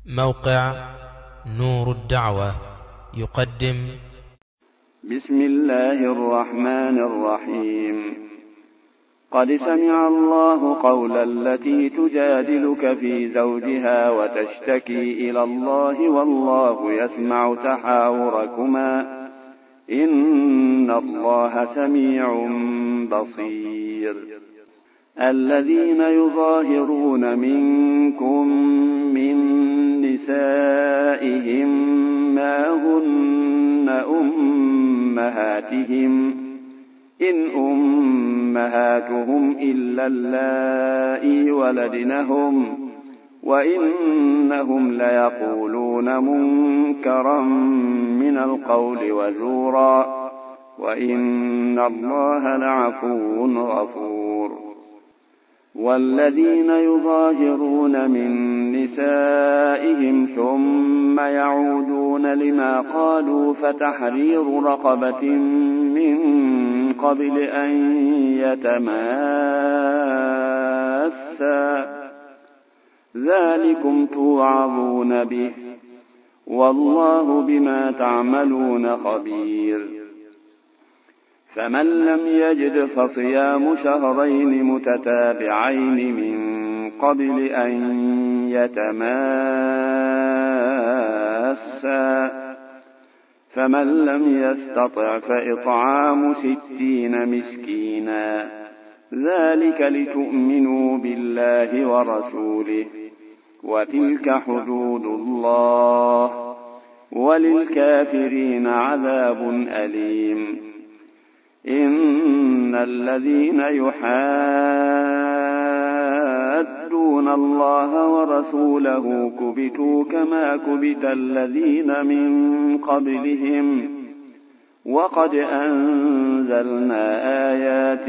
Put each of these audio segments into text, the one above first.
موقع نور الدعوة يقدم بسم الله الرحمن الرحيم. قد سمع الله قول التي تجادلك في زوجها وتشتكي إلى الله والله يسمع تحاوركما إن الله سميع بصير. الذين يظاهرون منكم من نسائهم ما هن أمهاتهم إن أمهاتهم إلا اللائي ولدنهم وإنهم ليقولون منكرا من القول وزورا وإن الله لعفو غفور. والذين يظاهرون من نسائهم ثم يعودون لما قالوا فتحرير رقبة من قبل أن يتماسا ذلكم توعظون به والله بما تعملون خبير. فمن لم يجد فصيام شهرين متتابعين من قبل أن يتماسا فمن لم يستطع فإطعام 60 مسكينا ذلك لتؤمنوا بالله ورسوله وتلك حدود الله وللكافرين عذاب أليم. إن الذين يحادون الله ورسوله كبتوا كما كبت الذين من قبلهم وقد أنزلنا آيات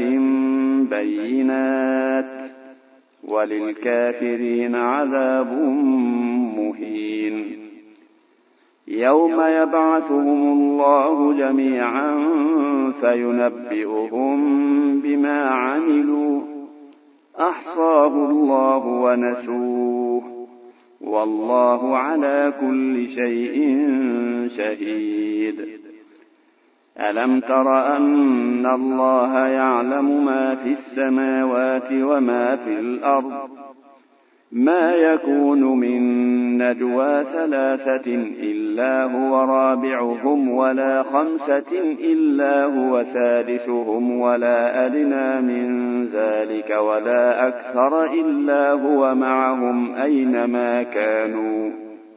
بينات وللكافرين عذاب مهين. يوم يبعثهم الله جميعا فينبئهم بما عملوا أحصاه الله ونسوه والله على كل شيء شهيد. ألم تر أن الله يعلم ما في السماوات وما في الأرض ما يكون من نجوى 3 إلا هو رابعهم ولا 5 إلا هو سادسهم ولا أدنى من ذلك ولا أكثر إلا هو معهم أينما كانوا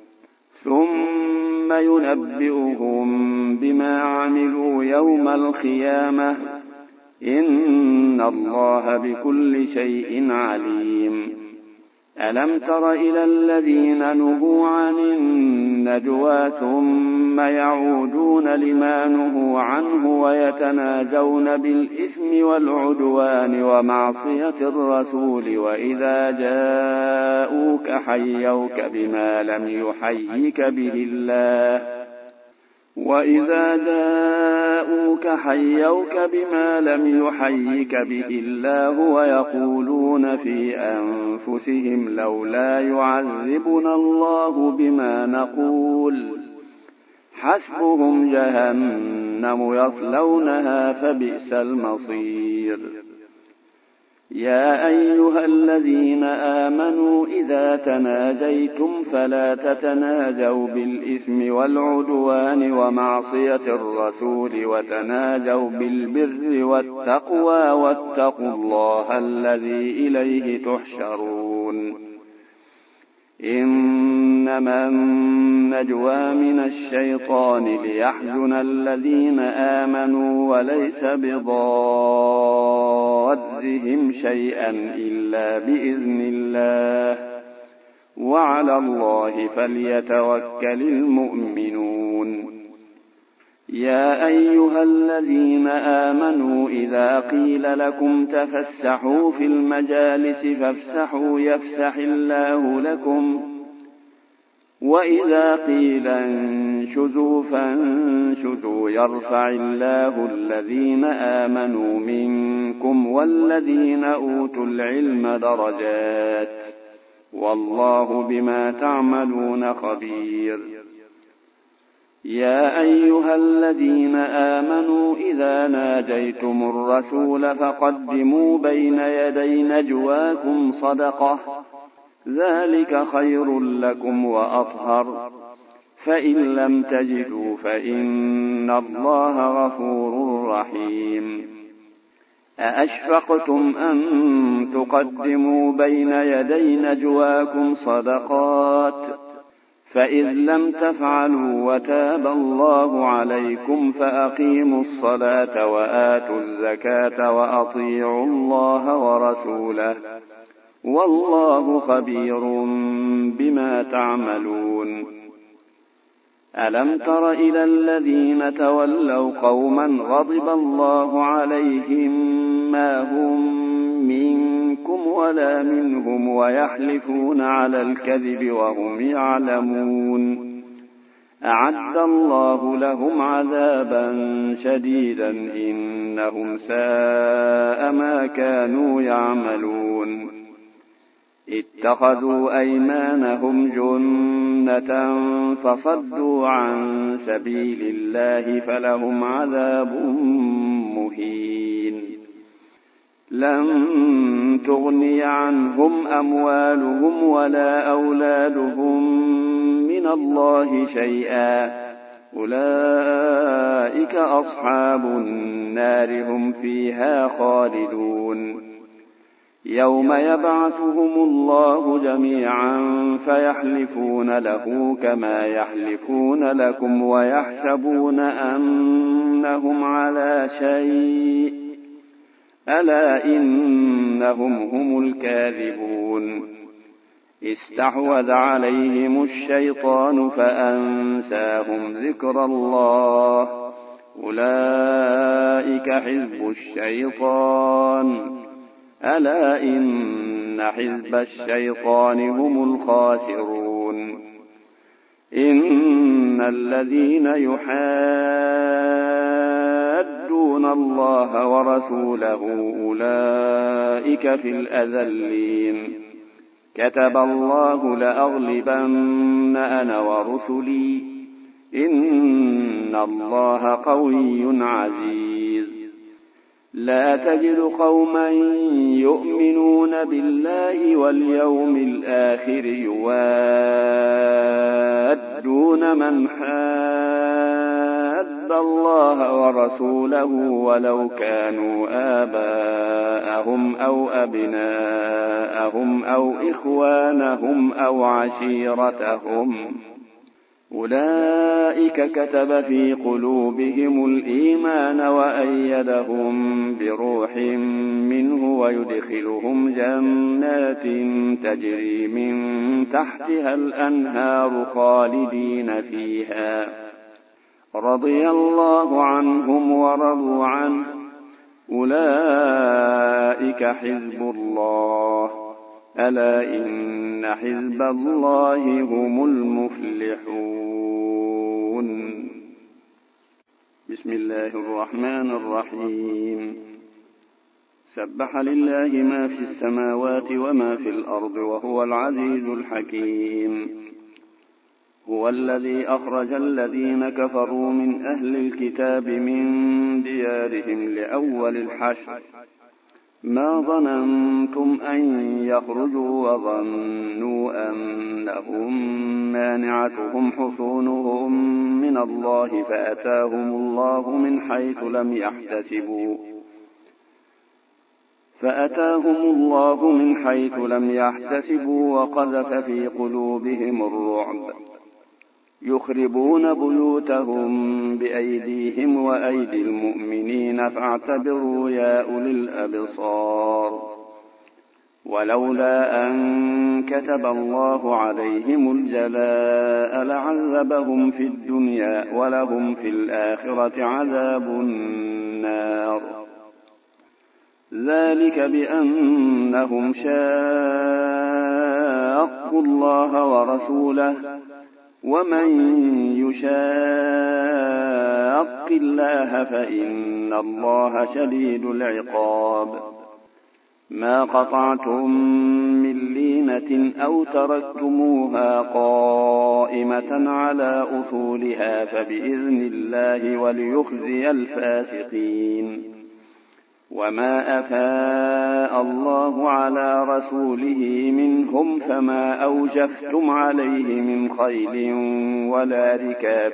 ثم ينبئهم بما عملوا يوم القيامة إن الله بكل شيء عليم. ألم تر إلى الذين نهوا عن النجوى ثم يعودون لما نهوا عنه ويتناجون بالإثم والعدوان ومعصية الرسول وإذا جاءوك حيوك بما لم يحيك به الله ويقولون في أنفسهم لولا يعذبنا الله بما نقول حسبهم جهنم يصلونها فبئس المصير. يا أيها الذين آمنوا إذا تناجيتم فلا تتناجوا بالإثم والعدوان ومعصية الرسول وتناجوا بالبر والتقوى واتقوا الله الذي إليه تحشرون. إنما النجوى من الشيطان ليحزن الذين آمنوا وليس بضارهم شيئا إلا بإذن الله وعلى الله فليتوكل المؤمنون. يا أيها الذين آمنوا إذا قيل لكم تفسحوا في المجالس فافسحوا يفسح الله لكم وإذا قيل انشزوا فانشزوا يرفع الله الذين آمنوا منكم والذين أوتوا العلم درجات والله بما تعملون خبير. يا أيها الذين آمنوا إذا ناجيتم الرسول فقدموا بين يدي نجواكم صدقة، ذلك خير لكم وأطهر، فإن لم تجدوا فإن الله غفور رحيم. أأشفقتم أن تقدموا بين يدي نجواكم صدقات، فإذ لم تفعلوا وتاب الله عليكم فأقيموا الصلاة وآتوا الزكاة وأطيعوا الله ورسوله، والله خبير بما تعملون. ألم تر إلى الذين تولوا قوما غضب الله عليهم ما هم منكم ولا منهم ويحلفون على الكذب وهم يعلمون، أعد الله لهم عذابا شديدا إنهم ساء ما كانوا يعملون. اتخذوا أيمانهم جنة فصدوا عن سبيل الله فلهم عذاب مهين. لن تغني عنهم أموالهم ولا أولادهم من الله شيئا، أولئك أصحاب النار هم فيها خالدون. يوم يبعثهم الله جميعا فيحلفون له كما يحلفون لكم ويحسبون أنهم على شيء، ألا إنهم هم الكاذبون. استحوذ عليهم الشيطان فأنساهم ذكر الله، أولئك حزب الشيطان، ألا إن حزب الشيطان هم الخاسرون. إن الذين يحادون الله ورسوله أولئك في الأذلين. كتب الله لأغلبن أنا ورسلي، إن الله قوي عزيز. لا تجد قوما يؤمنون بالله واليوم الآخر يوادون من حاد الله ورسوله ولو كانوا آباءهم أو أبناءهم أو إخوانهم أو عشيرتهم، أولئك كتب في قلوبهم الإيمان وأيدهم بروح منه ويدخلهم جنات تجري من تحتها الأنهار خالدين فيها، رضي الله عنهم ورضوا عنه، أولئك حزب الله، ألا إن حزب الله هم المفلحون. بسم الله الرحمن الرحيم. سبح لله ما في السماوات وما في الأرض وهو العزيز الحكيم. هو الذي أخرج الذين كفروا من أهل الكتاب من ديارهم لأول الحشر، ما ظننتم أن يخرجوا وظنوا أنهم مانعتهم حصونهم من الله فأتاهم الله من حيث لم يحتسبوا وقذف في قلوبهم الرعب، يخربون بيوتهم بأيديهم وأيدي المؤمنين فاعتبروا يا أولي الأبصار. ولولا أن كتب الله عليهم الجلاء لعذبهم في الدنيا ولهم في الآخرة عذاب النار، ذلك بأنهم شاقوا الله ورسوله، ومن يشاق الله فإن الله شديد العقاب. ما قطعتم من لينة أو تركتموها قائمة على أصولها فبإذن الله وليخزي الفاسقين. وما أفاء الله على رسوله منهم فما أوجفتم عليه من خيل ولا ركاب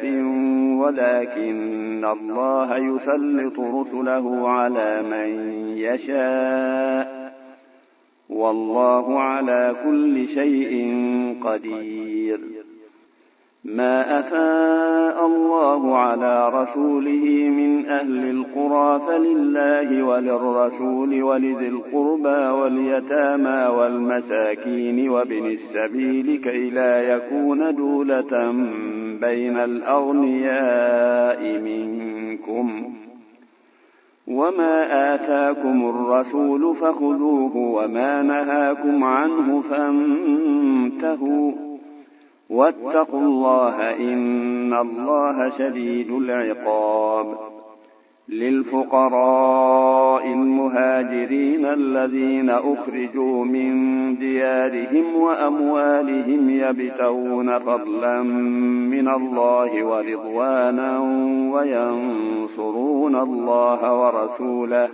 ولكن الله يسلط رسله على من يشاء والله على كل شيء قدير. ما أفاء الله على رسوله من أهل القرى فلله وللرسول ولذي القربى واليتامى والمساكين وابن السبيل كي لا يكون دولة بين الأغنياء منكم. وما آتاكم الرسول فخذوه وما نهاكم عنه فانتهوا واتقوا الله إن الله شديد العقاب. للفقراء المهاجرين الذين أخرجوا من ديارهم وأموالهم يبتغون فضلا من الله ورضوانا وينصرون الله ورسوله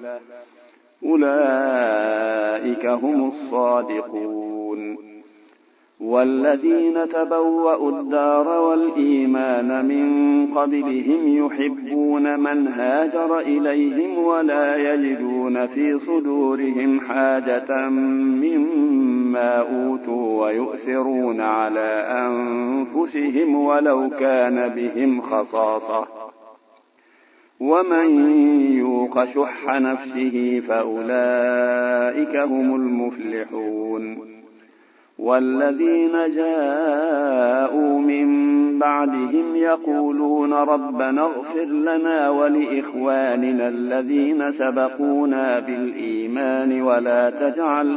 أولئك هم الصادقون. والذين تبوأوا الدار والإيمان من قبلهم يحبون من هاجر إليهم ولا يجدون في صدورهم حاجة مما أوتوا ويؤثرون على أنفسهم ولو كان بهم خصاصة ومن يوق شح نفسه فأولئك هم المفلحون. والذين جاءوا من بعدهم يقولون ربنا اغفر لنا ولإخواننا الذين سبقونا بالإيمان ولا تجعل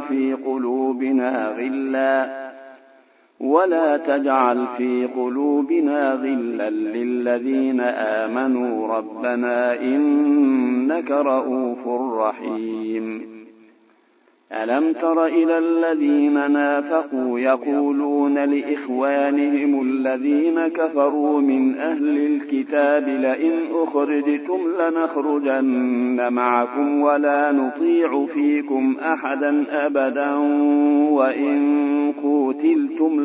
في قلوبنا غلا للذين آمنوا ربنا إنك رؤوف رحيم. ألم تر إلى الذين نافقوا يقولون لإخوانهم الذين كفروا من أهل الكتاب لئن أخرجتم لنخرجن معكم ولا نطيع فيكم أحدا أبدا وإن قوتلتم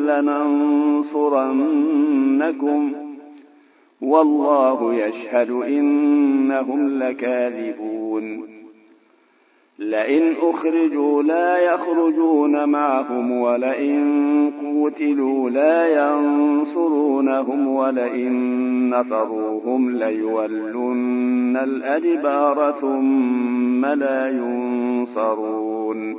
لننصرنكم والله يشهد إنهم لكاذبون. لئن أخرجوا لا يخرجون معهم ولئن قوتلوا لا ينصرونهم ولئن نصروهم ليولن الأدبار ثم لا ينصرون.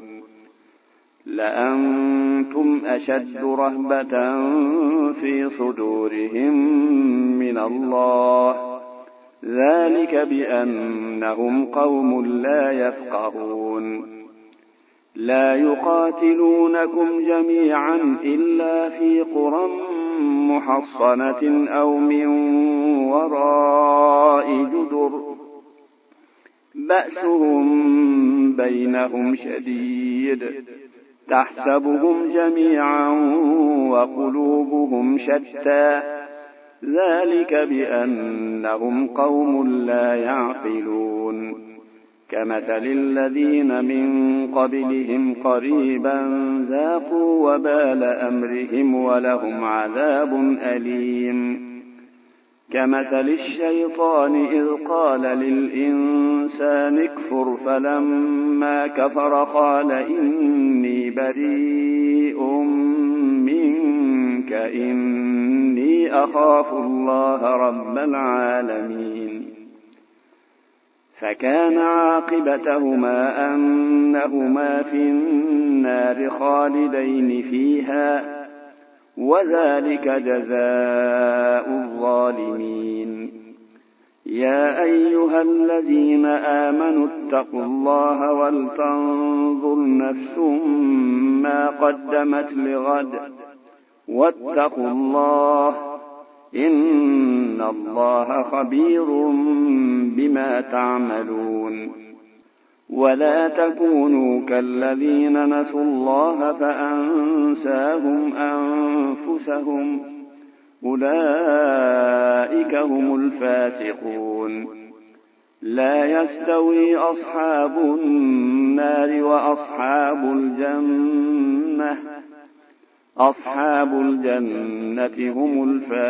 لأنتم أشد رهبة في صدورهم من الله ذلك بأنهم قوم لا يفقهون. لا يقاتلونكم جميعا إلا في قرى محصنة أو من وراء جدر بأسهم بينهم شديد تحسبهم جميعا وقلوبهم شتى ذلك بأنهم قوم لا يعقلون. كمثل الذين من قبلهم قريبا ذاقوا وبال أمرهم ولهم عذاب أليم. كمثل الشيطان إذ قال للإنسان اكفر فلما كفر قال إني بريء منك إني أخاف الله رب العالمين. فكان عاقبتهما أنهما في النار خالدين فيها وذلك جزاء الظالمين. يا أيها الذين آمنوا اتقوا الله ولتنظر نفس ما قدمت لغد واتقوا الله إن الله خبير بما تعملون. ولا تكونوا كالذين نسوا الله فأنساهم أنفسهم أولئك هم الفاسقون. لا يستوي أصحاب النار وأصحاب الجنة أصحاب الجنة هم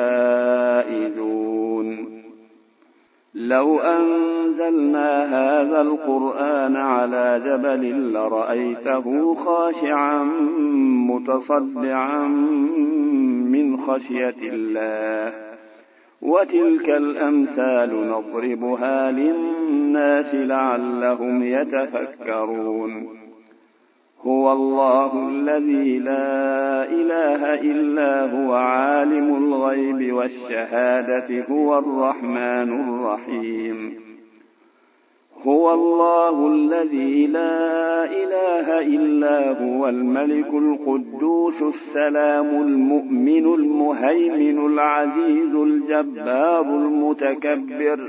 الفائزون. لو أنزلنا هذا القرآن على جبل لرأيته خاشعا متصدعا من خشية الله. وتلك الأمثال نضربها للناس لعلهم يتفكرون. هو الله الذي لا إله إلا هو عالم الغيب والشهادة هو الرحمن الرحيم. هو الله الذي لا إله إلا هو الملك القدوس السلام المؤمن المهيمن العزيز الجبار المتكبر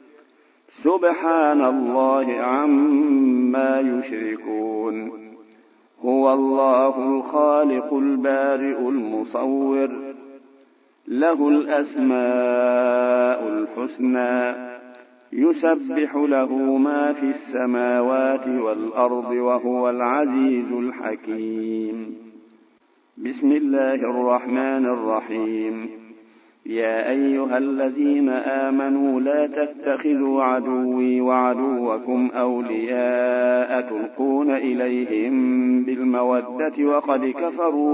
سبحان الله عما يشركون. هو الله الخالق البارئ المصور له الأسماء الحسنى يسبح له ما في السماوات والأرض وهو العزيز الحكيم. بسم الله الرحمن الرحيم. يا أيها الذين آمنوا لا تتخذوا عدوي وعدوكم أولياء تلقون إليهم بالمودة وقد كفروا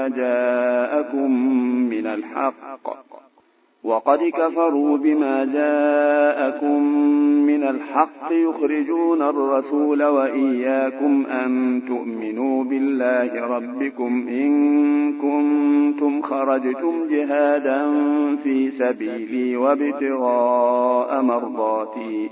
بما جاءكم من الحق يخرجون الرسول وإياكم أن تؤمنوا بالله ربكم إن كنتم خرجتم جهادا في سبيلي وابتغاء مرضاتي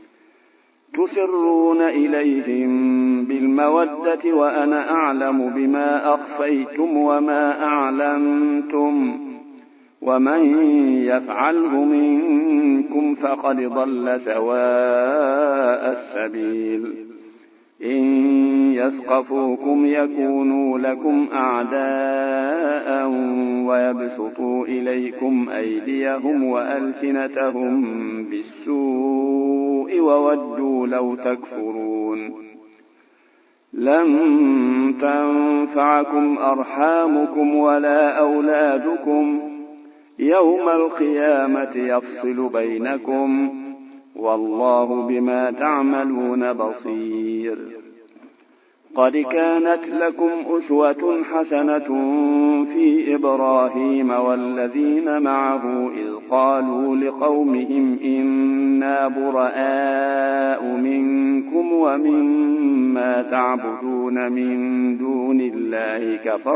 تسرون إليهم بالمودة وأنا أعلم بما أخفيتم وما أعلنتم ومن يفعله منكم فقد ضل سواء السبيل. إن يثقفوكم يكونوا لكم أعداء ويبسطوا إليكم أيديهم وألسنتهم بالسوء وودوا لو تكفرون. لن تنفعكم أرحامكم ولا أولادكم يوم القيامة يفصل بينكم والله بما تعملون بصير. قد كانت لكم أسوة حسنة في إبراهيم والذين معه إذ قالوا لقومهم إنا براء منكم ومما تعبدون من دون الله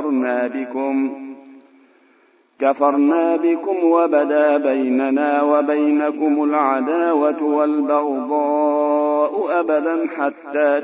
كفرنا بكم وبدا بيننا وبينكم العداوة والبغضاء أبدا حتى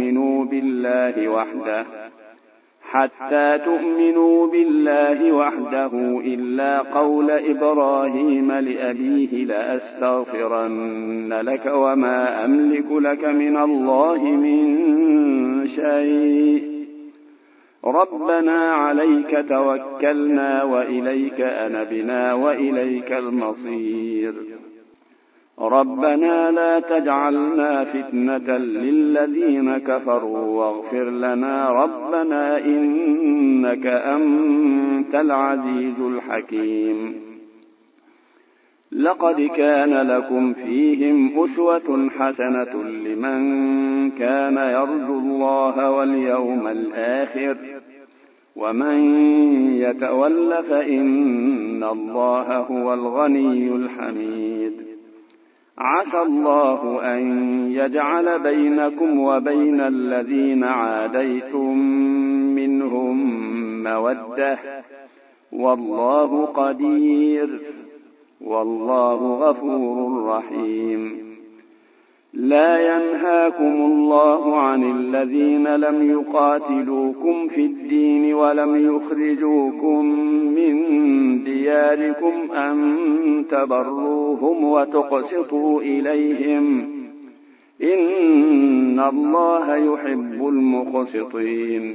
تؤمنوا بالله وحده إلا قول إبراهيم لأبيه لأستغفرن لك وما أملك لك من الله من شيء ربنا عليك توكلنا وإليك أنبنا وإليك المصير. ربنا لا تجعلنا فتنة للذين كفروا واغفر لنا ربنا إنك أنت العزيز الحكيم. لقد كان لكم فيهم أسوة حسنة لمن كان يرجو الله واليوم الآخر ومن يتول فإن الله هو الغني الحميد. عسى الله أن يجعل بينكم وبين الذين عاديتم منهم مودة والله قدير والله غفور رحيم. لا ينهاكم الله عن الذين لم يقاتلوكم في الدين ولم يخرجوكم من دياركم أن تبروهم وتقسطوا إليهم إن الله يحب المقسطين.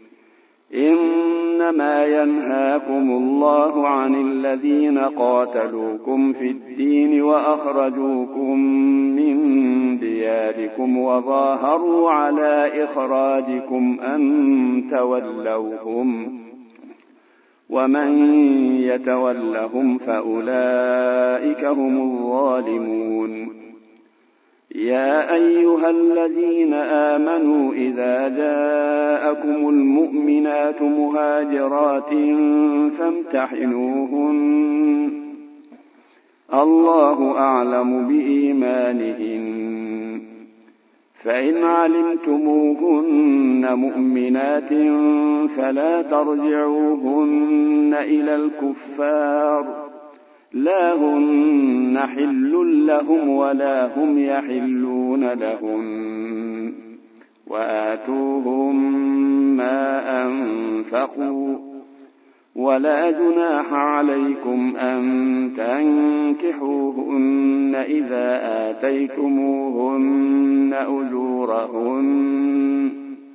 إنما ينهاكم الله عن الذين قاتلوكم في الدين وأخرجوكم من دياركم وظاهروا على إخراجكم أن تولوهم، ومن يتولهم فأولئك هم الظالمون. يا أيها الذين آمنوا إذا جاءكم المؤمنات مهاجرات فامتحنوهن، الله أعلم بإيمانهن، فإن علمتموهن مؤمنات فلا ترجعوهن إلى الكفار، لا هن حل لهم ولا هم يحلون لهن، وآتوهم ما أنفقوا، ولا جناح عليكم أن تنكحوهن إذا آتيتموهن أجورهن،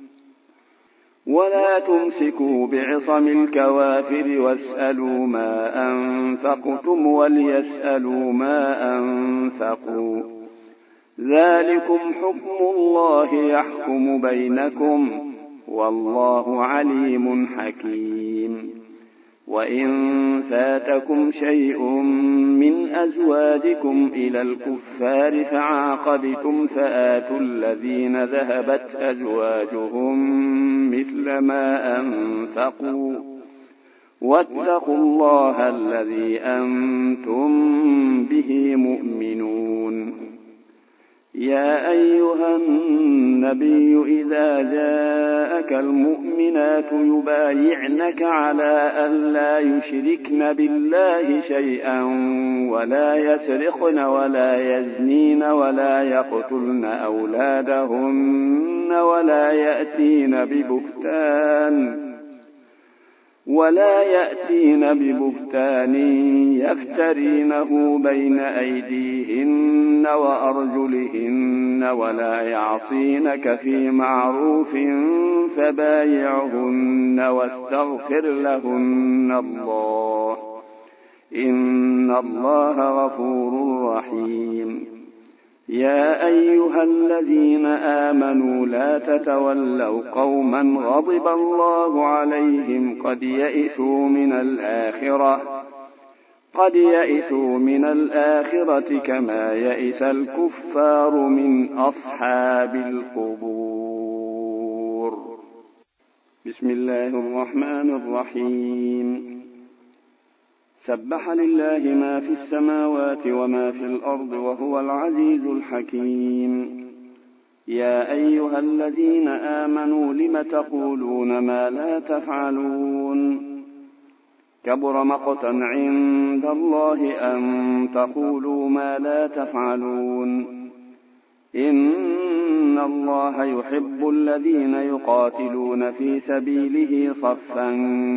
ولا تمسكوا بعصم الكوافر واسألوا ما أنفقتم وليسألوا ما أنفقوا، ذلكم حكم الله يحكم بينكم، والله عليم حكيم. وإن فاتكم شيء من أزواجكم إلى الكفار فعاقبتم فآتوا الذين ذهبت أزواجهم مثل ما أنفقوا، واتقوا الله الذي أنتم به مؤمنون. يا أيها النبي إذا جاءك المؤمنات يبايعنك على أن لا يشركن بالله شيئا ولا يسرقن ولا يزنين ولا يقتلن أولادهن ولا يأتين ببهتان يفترينه بين أيديهن وأرجلهن ولا يعصينك في معروف فبايعهن واستغفر لهن الله، إن الله غفور رحيم. يا أيها الذين آمنوا لا تتولوا قوما غضب الله عليهم قد يئسوا من الآخرة كما يئس الكفار من أصحاب القبور. بسم الله الرحمن الرحيم. سبح لله ما في السماوات وما في الأرض وهو العزيز الحكيم. يا أيها الذين آمنوا لم تقولون ما لا تفعلون؟ كبر مقتا عند الله أن تقولوا ما لا تفعلون. إن الله يحب الذين يقاتلون في سبيله صفا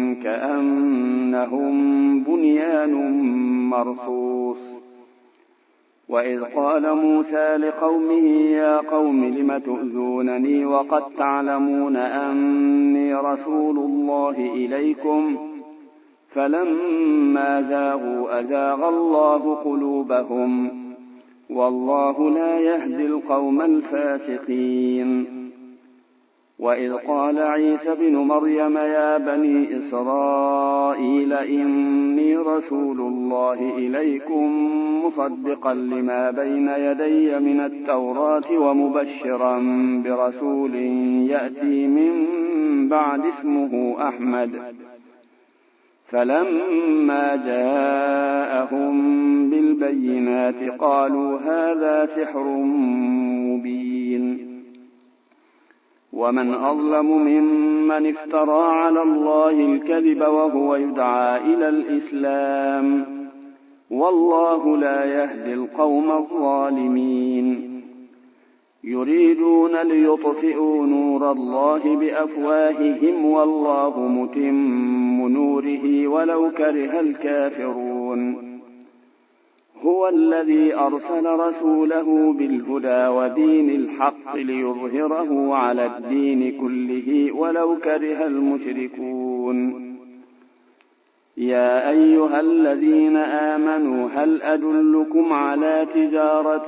كأنهم بنيان مرصوص. وإذ قال موسى لقومه يا قوم لم تؤذونني وقد تعلمون أني رسول الله إليكم، فلما زاغوا أزاغ الله قلوبهم، والله لا يهدي القوم الفاسقين. وإذ قال عيسى بن مريم يا بني إسرائيل إني رسول الله إليكم مصدقا لما بين يدي من التوراة ومبشرا برسول يأتي من بعد اسمه أحمد. فلما جاءهم بالبينات قالوا هذا سحر مبين. ومن أظلم ممن افترى على الله الكذب وهو يدعى إلى الإسلام، والله لا يهدي القوم الظالمين. يريدون ليطفئوا نور الله بأفواههم والله متم نوره ولو كره الكافرون. هو هو الذي أرسل رسوله بالهدى ودين الحق ليظهره على الدين كله ولو كره المشركون. يا أيها الذين آمنوا هل أدلكم على تجارة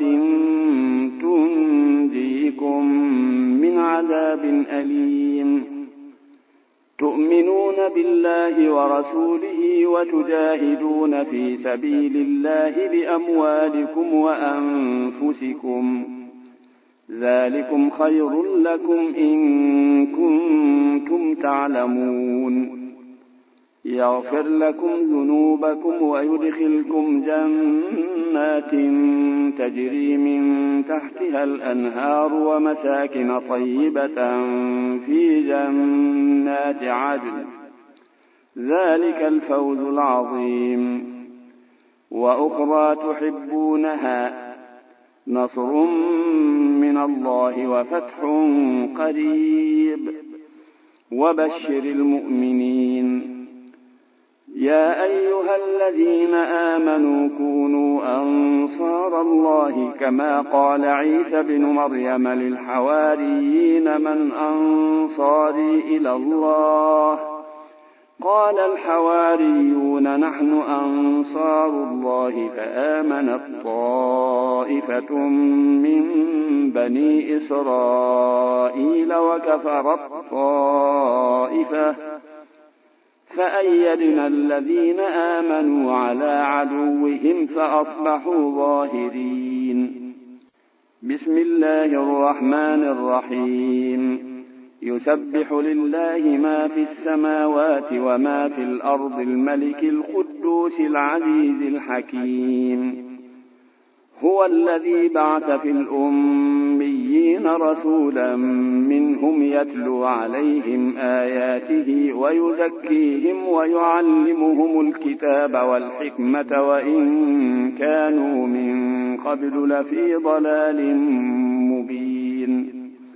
تنجيكم من عذاب أليم تؤمنون بالله ورسوله وتجاهدون في سبيل الله بأموالكم وأنفسكم ذلكم خير لكم إن كنتم تعلمون. يغفر لكم ذنوبكم ويدخلكم جنات تجري من تحتها الأنهار ومساكن طيبة في جنات عدن ذلك الفوز العظيم. وأخرى تحبونها نصر من الله وفتح قريب وبشر المؤمنين. يا أيها الذين آمنوا كونوا أنصار الله كما قال عيسى بن مريم للحواريين من أنصاري إلى الله قال الحواريون نحن أنصار الله فآمنت طائفة من بني إسرائيل وكفرت طائفة فأيدنا الذين آمنوا على عدوهم فأصبحوا ظاهرين. بسم الله الرحمن الرحيم. يسبح لله ما في السماوات وما في الأرض الملك القدوس العزيز الحكيم. هو الذي بعث في الأميين رسولا منهم يتلو عليهم آياته ويزكيهم ويعلمهم الكتاب والحكمة وإن كانوا من قبل لفي ضلال مبين.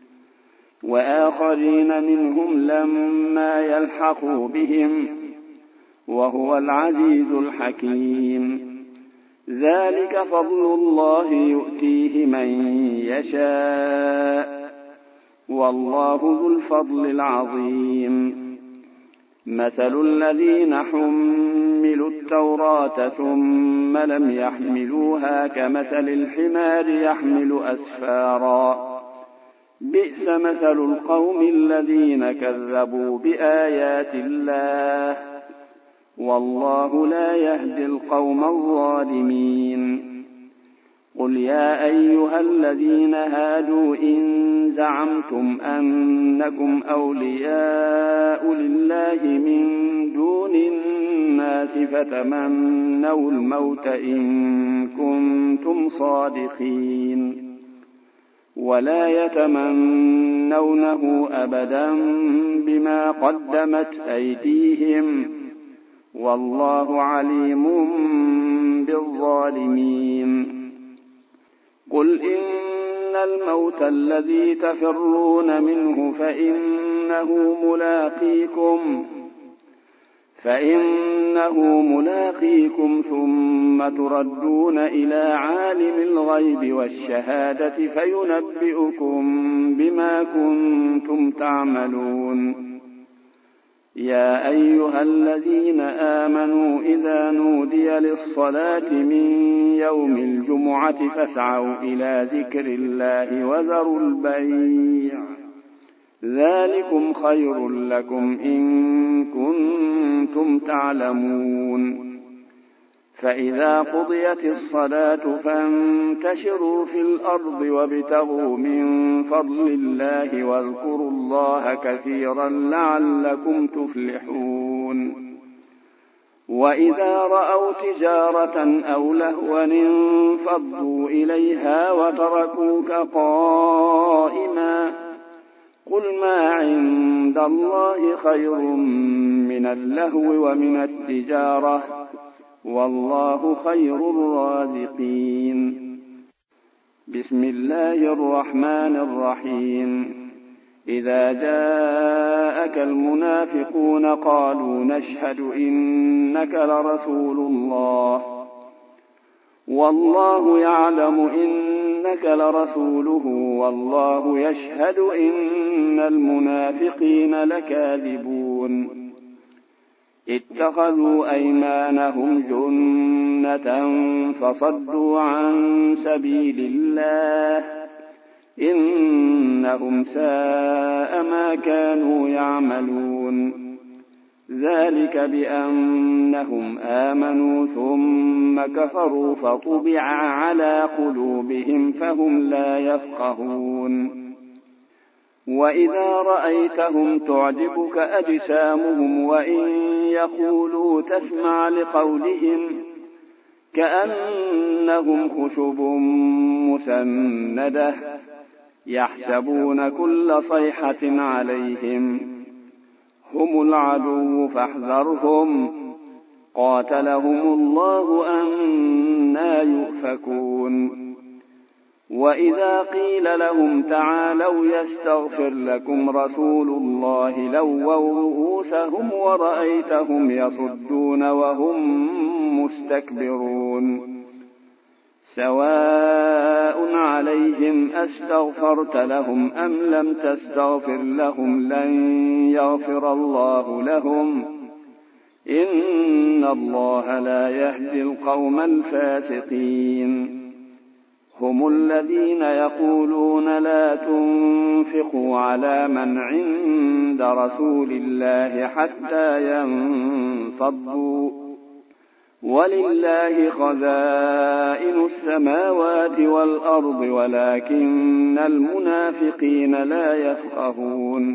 وآخرين منهم لما يلحقوا بهم وهو العزيز الحكيم. ذلك فضل الله يؤتيه من يشاء والله ذو الفضل العظيم. مثل الذين حملوا التوراة ثم لم يحملوها كمثل الحمار يحمل أسفارا بئس مثل القوم الذين كذبوا بآيات الله والله لا يهدي القوم الظالمين. قل يا أيها الذين هادوا إن زعمتم أنكم أولياء لله من دون الناس فتمنوا الموت إن كنتم صادقين ولا يتمنونه أبدا بما قدمت أيديهم والله عليم بالظالمين. قل إن الموت الذي تفرون منه فإنه ملاقيكم ثم تردون إلى عالم الغيب والشهادة فينبئكم بما كنتم تعملون. يا أيها الذين آمنوا إذا نودي للصلاة من يوم الجمعة فاسعوا إلى ذكر الله وذروا البيع ذلكم خير لكم إن كنتم تعلمون. فإذا قضيت الصلاة فانتشروا في الأرض وابتغوا من فضل الله واذكروا الله كثيرا لعلكم تفلحون. وإذا رأوا تجارة أو لهوا انفضوا إليها وتركوك قائما قل ما عند الله خير من اللهو ومن التجارة والله خير الرازقين. بسم الله الرحمن الرحيم. إذا جاءك المنافقون قالوا نشهد إنك لرسول الله والله يعلم إنك لرسوله والله يشهد إن المنافقين لكاذبون اتخذوا أيمانهم جنة فصدوا عن سبيل الله إنهم ساء ما كانوا يعملون ذلك بأنهم آمنوا ثم كفروا فطبع على قلوبهم فهم لا يفقهون وإذا رأيتهم تعجبك أجسامهم وإن يقولوا تسمع لقولهم كأنهم خشب مسندة يحسبون كل صيحة عليهم هم العدو فاحذرهم قاتلهم الله أنى يؤفكون وإذا قيل لهم تعالوا يستغفر لكم رسول الله لووا رؤوسهم ورأيتهم يصدون وهم مستكبرون سواء عليهم أستغفرت لهم أم لم تستغفر لهم لن يغفر الله لهم إن الله لا يهدي القوم الفاسقين هم الذين يقولون لا تنفقوا على من عند رسول الله حتى ينفضوا ولله خزائن السماوات والأرض ولكن المنافقين لا يفقهون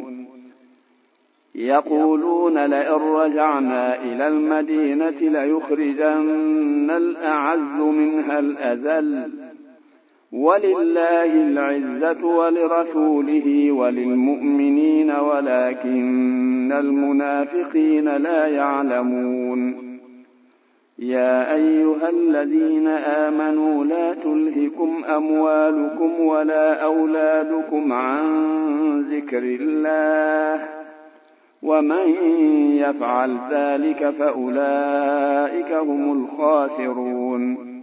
يقولون لئن رجعنا إلى المدينة ليخرجن الأعز منها الأذل ولله العزة ولرسوله وللمؤمنين ولكن المنافقين لا يعلمون يا أيها الذين آمنوا لا تلهكم أموالكم ولا أولادكم عن ذكر الله ومن يفعل ذلك فأولئك هم الخاسرون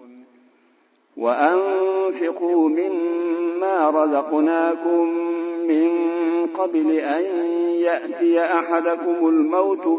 وأنفقوا مما رزقناكم من قبل أن يأتي أحدكم الموت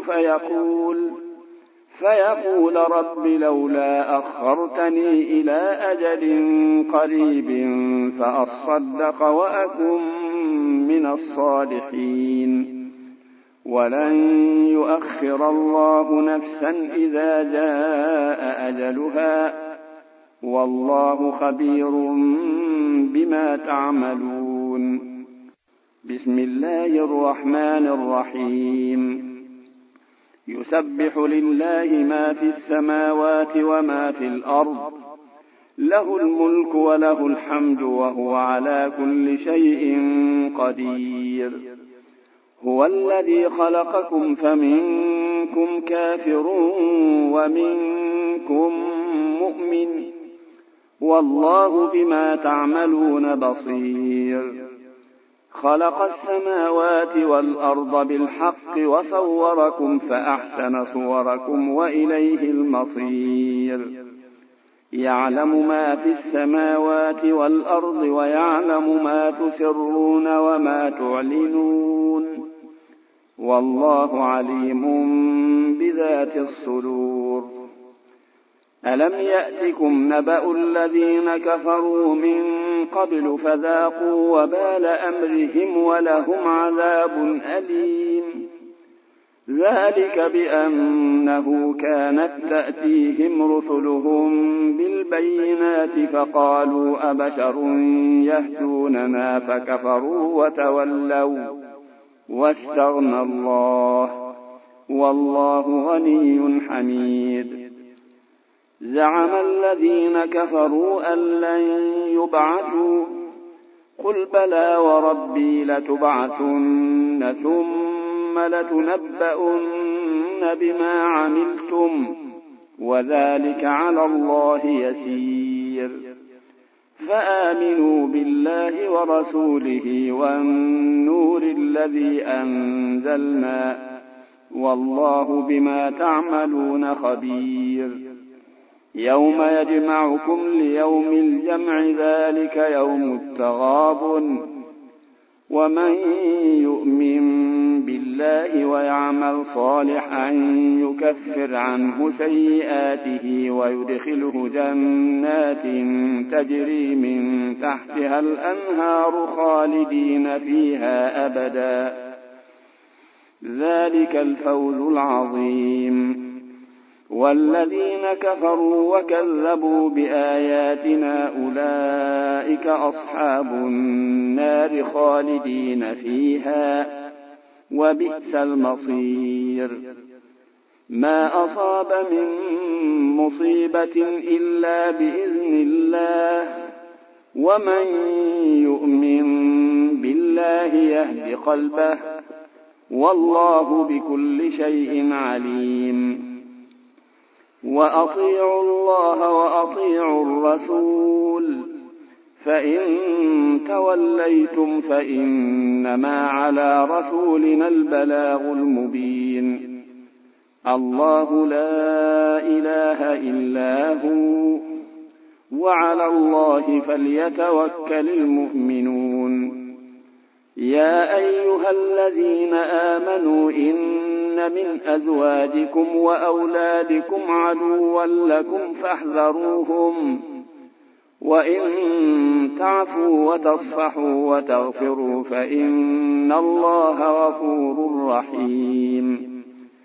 فيقول رب لولا أخرتني إلى أجل قريب فأصدق وأكن من الصالحين ولن يؤخر الله نفسا إذا جاء أجلها والله خبير بما تعملون بسم الله الرحمن الرحيم يسبح لله ما في السماوات وما في الأرض له الملك وله الحمد وهو على كل شيء قدير هو الذي خلقكم فمنكم كافر ومنكم مؤمن والله بما تعملون بصير خلق السماوات والأرض بالحق وصوركم فأحسن صوركم وإليه المصير يعلم ما في السماوات والأرض ويعلم ما تسرون وما تعلنون والله عليم بذات الصدور ألم يأتكم نبأ الذين كفروا من قبل فذاقوا وبال أمرهم ولهم عذاب أليم ذلك بأنه كانت تأتيهم رسلهم بالبينات فقالوا أبشر يهدوننا فكفروا وتولوا واستغنى الله والله غني حميد زعم الذين كفروا أن لن يبعثوا قل بلى وربي لتبعثن ثم لتنبؤن بما عملتم وذلك على الله يسير فآمنوا بالله ورسوله والنور الذي أنزلنا والله بما تعملون خبير يوم يجمعكم ليوم الجمع ذلك يوم التغابن ومن يؤمن بالله ويعمل صالحا يكفر عنه سيئاته ويدخله جنات تجري من تحتها الأنهار خالدين فيها أبدا ذلك الفوز العظيم والذين كفروا وكذبوا بآياتنا أولئك أصحاب النار خالدين فيها وبئس المصير ما أصاب من مصيبة إلا بإذن الله ومن يؤمن بالله يهد قلبه والله بكل شيء عليم وأطيعوا الله وأطيعوا الرسول فإن توليتم فإنما على رسولنا البلاغ المبين الله لا إله إلا هو وعلى الله فليتوكل المؤمنون يا أيها الذين آمنوا إن من أزواجكم وأولادكم عدوا لكم فاحذروهم وإن تعفوا وتصفحوا وتغفروا فإن الله غفور رحيم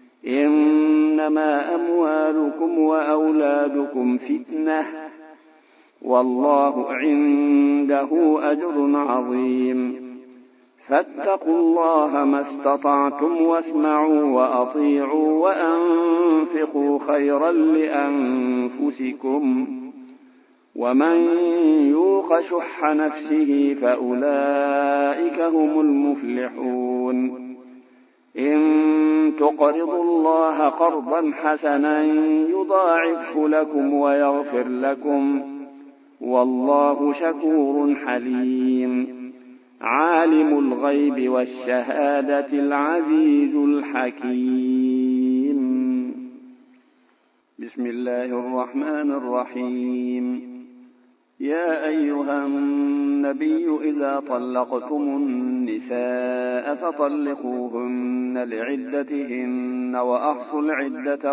إنما أموالكم وأولادكم فتنة والله عنده أجر عظيم فاتقوا الله ما استطعتم واسمعوا وأطيعوا وأنفقوا خيرا لأنفسكم ومن يوق شح نفسه فأولئك هم المفلحون إن تقرضوا الله قرضا حسنا يضاعفه لكم ويغفر لكم والله شكور حليم عالم الغيب والشهادة العزيز الحكيم بسم الله الرحمن الرحيم يا أيها النبي إذا طلقتم النساء فطلقوهن لعدتهن وأحصوا العدة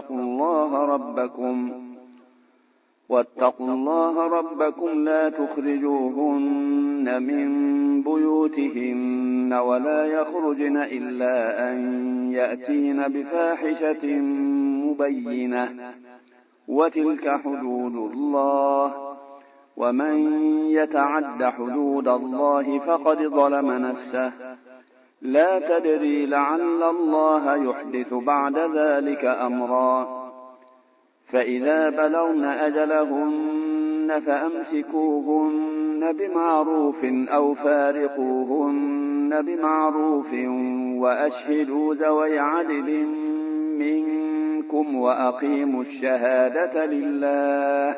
واتقوا الله ربكم لا تخرجوهن من بيوتهن ولا يخرجن إلا أن يأتين بفاحشة مبينة وتلك حدود الله ومن يتعد حدود الله فقد ظلم نفسه لا تدري لعل الله يحدث بعد ذلك أمرا فإذا بلغن أجلهن فأمسكوهن بمعروف أو فارقوهن بمعروف وأشهدوا ذوي عدل منكم وأقيموا الشهادة لله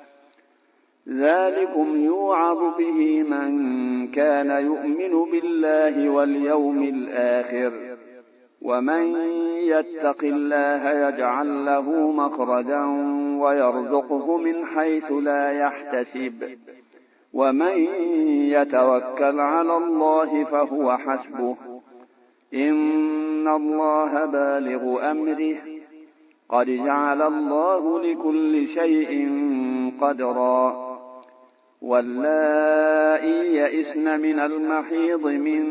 ذلكم يوعظ به من كان يؤمن بالله واليوم الآخر ومن يتق الله يجعل له مخرجا ويرزقه من حيث لا يحتسب ومن يتوكل على الله فهو حسبه إن الله بالغ أمره قد جعل الله لكل شيء قدرا واللائي يئسن من المحيض من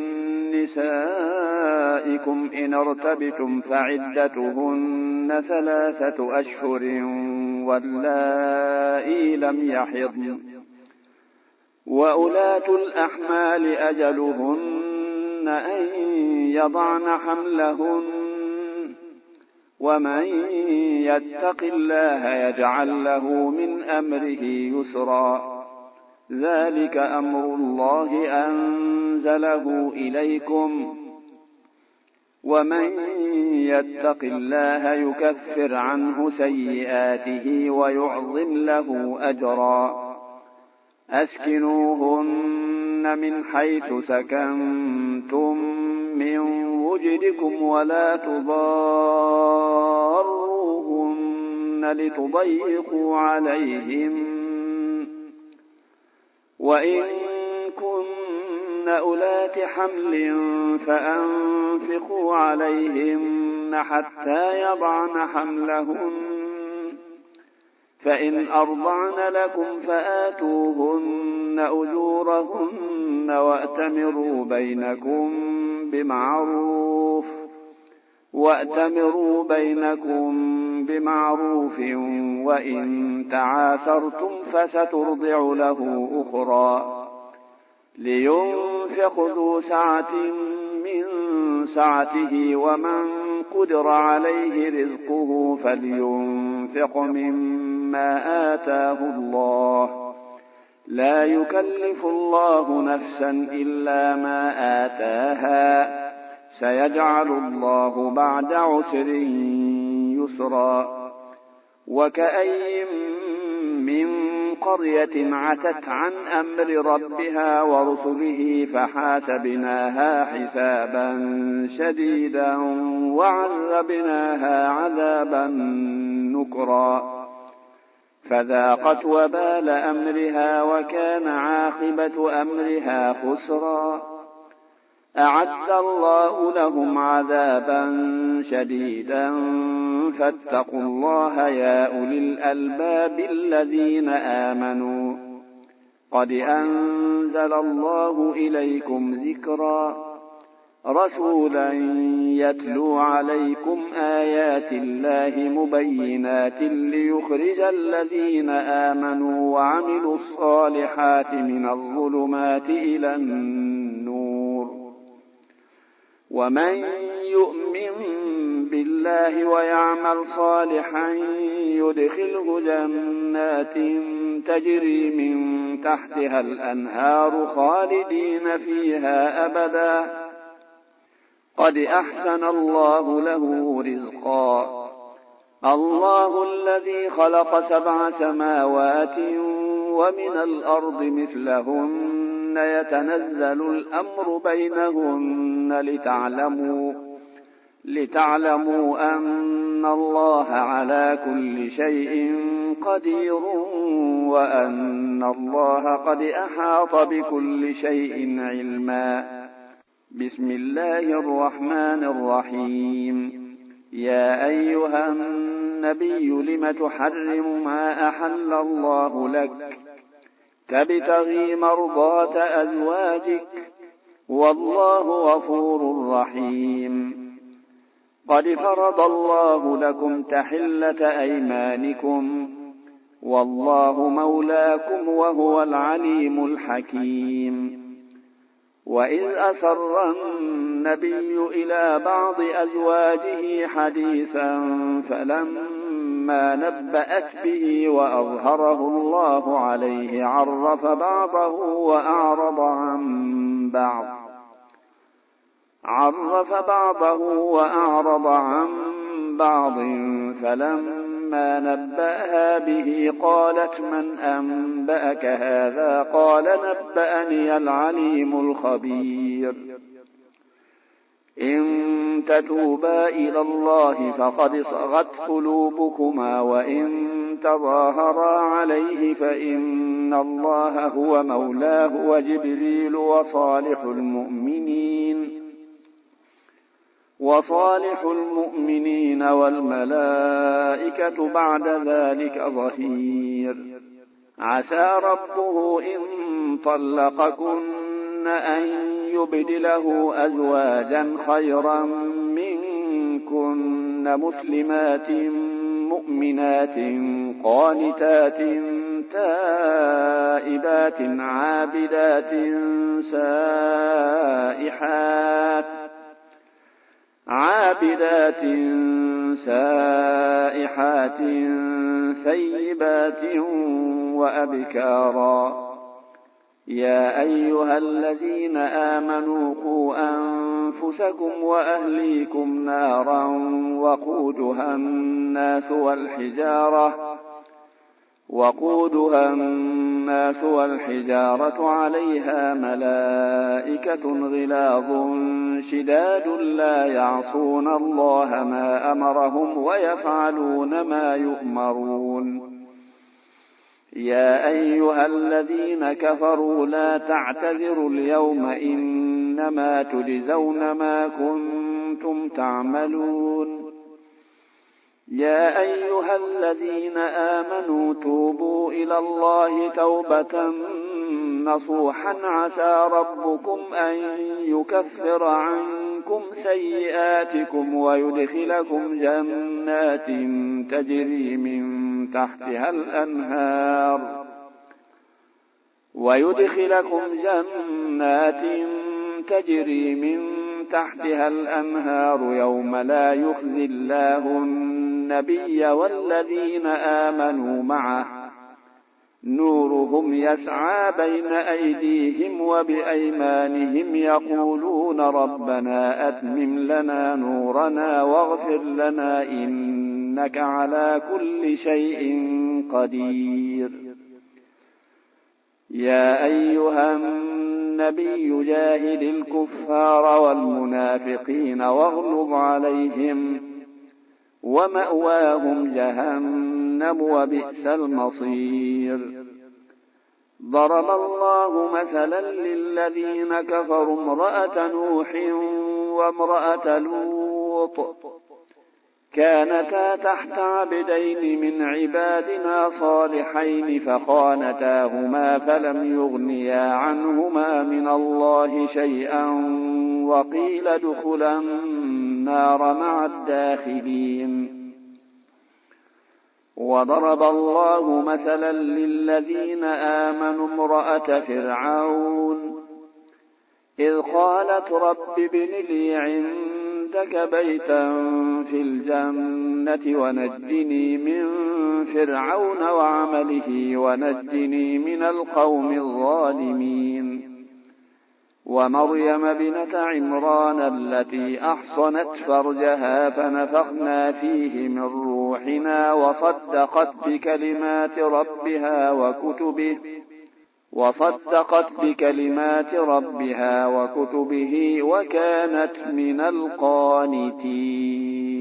نسائكم إن ارتبتم فعدتهن 3 أشهر واللائي لم يحضن وأولاة الأحمال أجلهن أن يضعن حملهن ومن يتق الله يجعل له من أمره يسرا ذلك أمر الله أنزله إليكم ومن يتق الله يكفر عنه سيئاته ويعظم له أجرا أسكنوهن من حيث سكنتم من وجدكم ولا تضاروهن لتضيقوا عليهم وإن كن أولات حمل فأنفقوا عليهن حتى يضعن حملهن فإن أرضعن لكم فآتوهن أجورهن وأتمروا بينكم بمعروف وإن تعاثرتم فسترضع له أخرى لينفق ذو سعة من سعته ومن قدر عليه رزقه فلينفق مما آتاه الله لا يكلف الله نفسا إلا ما آتاها سيجعل الله بعد عسر يسرا وكأي من قرية عتت عن أمر ربها ورسله فحاسبناها حسابا شديدا وعذبناها عذابا نكرا فذاقت وبال أمرها وكان عاقبة أمرها خسرا أعد الله لهم عذابا شديدا فاتقوا الله يا أولي الألباب الذين آمنوا قد أنزل الله إليكم ذكرا رسولا يتلو عليكم آيات الله مبينات ليخرج الذين آمنوا وعملوا الصالحات من الظلمات إلى النور ومن يؤمن بالله ويعمل صالحا يدخله جنات تجري من تحتها الأنهار خالدين فيها أبدا قد أحسن الله له رزقا الله الذي خلق 7 سماوات ومن الأرض مثلهن يتنزل الأمر بينهن لتعلموا أن الله على كل شيء قدير وأن الله قد أحاط بكل شيء علما بسم الله الرحمن الرحيم يا أيها النبي لم تحرم ما أحل الله لك تبتغي مرضات أزواجك والله غفور رحيم قد فرض الله لكم تحلة أيمانكم والله مولاكم وهو العليم الحكيم وإذ أسر النبي إلى بعض أزواجه حديثا فلما نبأت به وأظهره الله عليه عرف بعضه وأعرض عن بعض فلما نبأها به قالت من أنبأك هذا قال نبأني العليم الخبير إن تتوبا إلى الله فقد صغت قلوبكما وإن تظاهرا عليه فإن الله هو مولاه وجبريل وصالح المؤمنين والملائكة بعد ذلك ظهير عسى ربه إن طلقكن أن يبدله أزواجا خيرا منكن مسلمات مؤمنات قانتات تائبات عابدات سائحات ثيبات وأبكارا يا أيها الذين آمنوا قوا أنفسكم وأهليكم نارا وقودها الناس وقودها الناس والحجارة عليها ملائكة غلاظ شداد لا يعصون الله ما أمرهم ويفعلون ما يؤمرون يا أيها الذين كفروا لا تعتذروا اليوم إنما تجزون ما كنتم تعملون يا أيها الذين آمنوا توبوا إلى الله توبة نصوحا عسى ربكم أن يكفر عنكم سيئاتكم ويدخلكم جنات تجري من تحتها الأنهار يوم لا يخزي الله النبي والذين آمنوا معه نورهم يسعى بين أيديهم وبأيمانهم يقولون ربنا أتمم لنا نورنا واغفر لنا إنك على كل شيء قدير يا أيها النبي جاهد الكفار والمنافقين واغلظ عليهم ومأواهم جهنم وبئس المصير ضرب الله مثلا للذين كفروا امرأة نوح وامرأة لوط كانتا تحت عبدين من عبادنا صالحين فخانتاهما فلم يغنيا عنهما من الله شيئا وقيل ادخلا النار مع الداخلين وضرب الله مثلا للذين آمنوا امرأة فرعون إذ قالت رب ابن لي عندك بيتا في الجنة ونجني من فرعون وعمله ونجني من القوم الظالمين ومريم بنت عمران التي أحصنت فرجها فنفخنا فيه من روحنا وصدقت بكلمات ربها وكتبه وكانت من القانتين.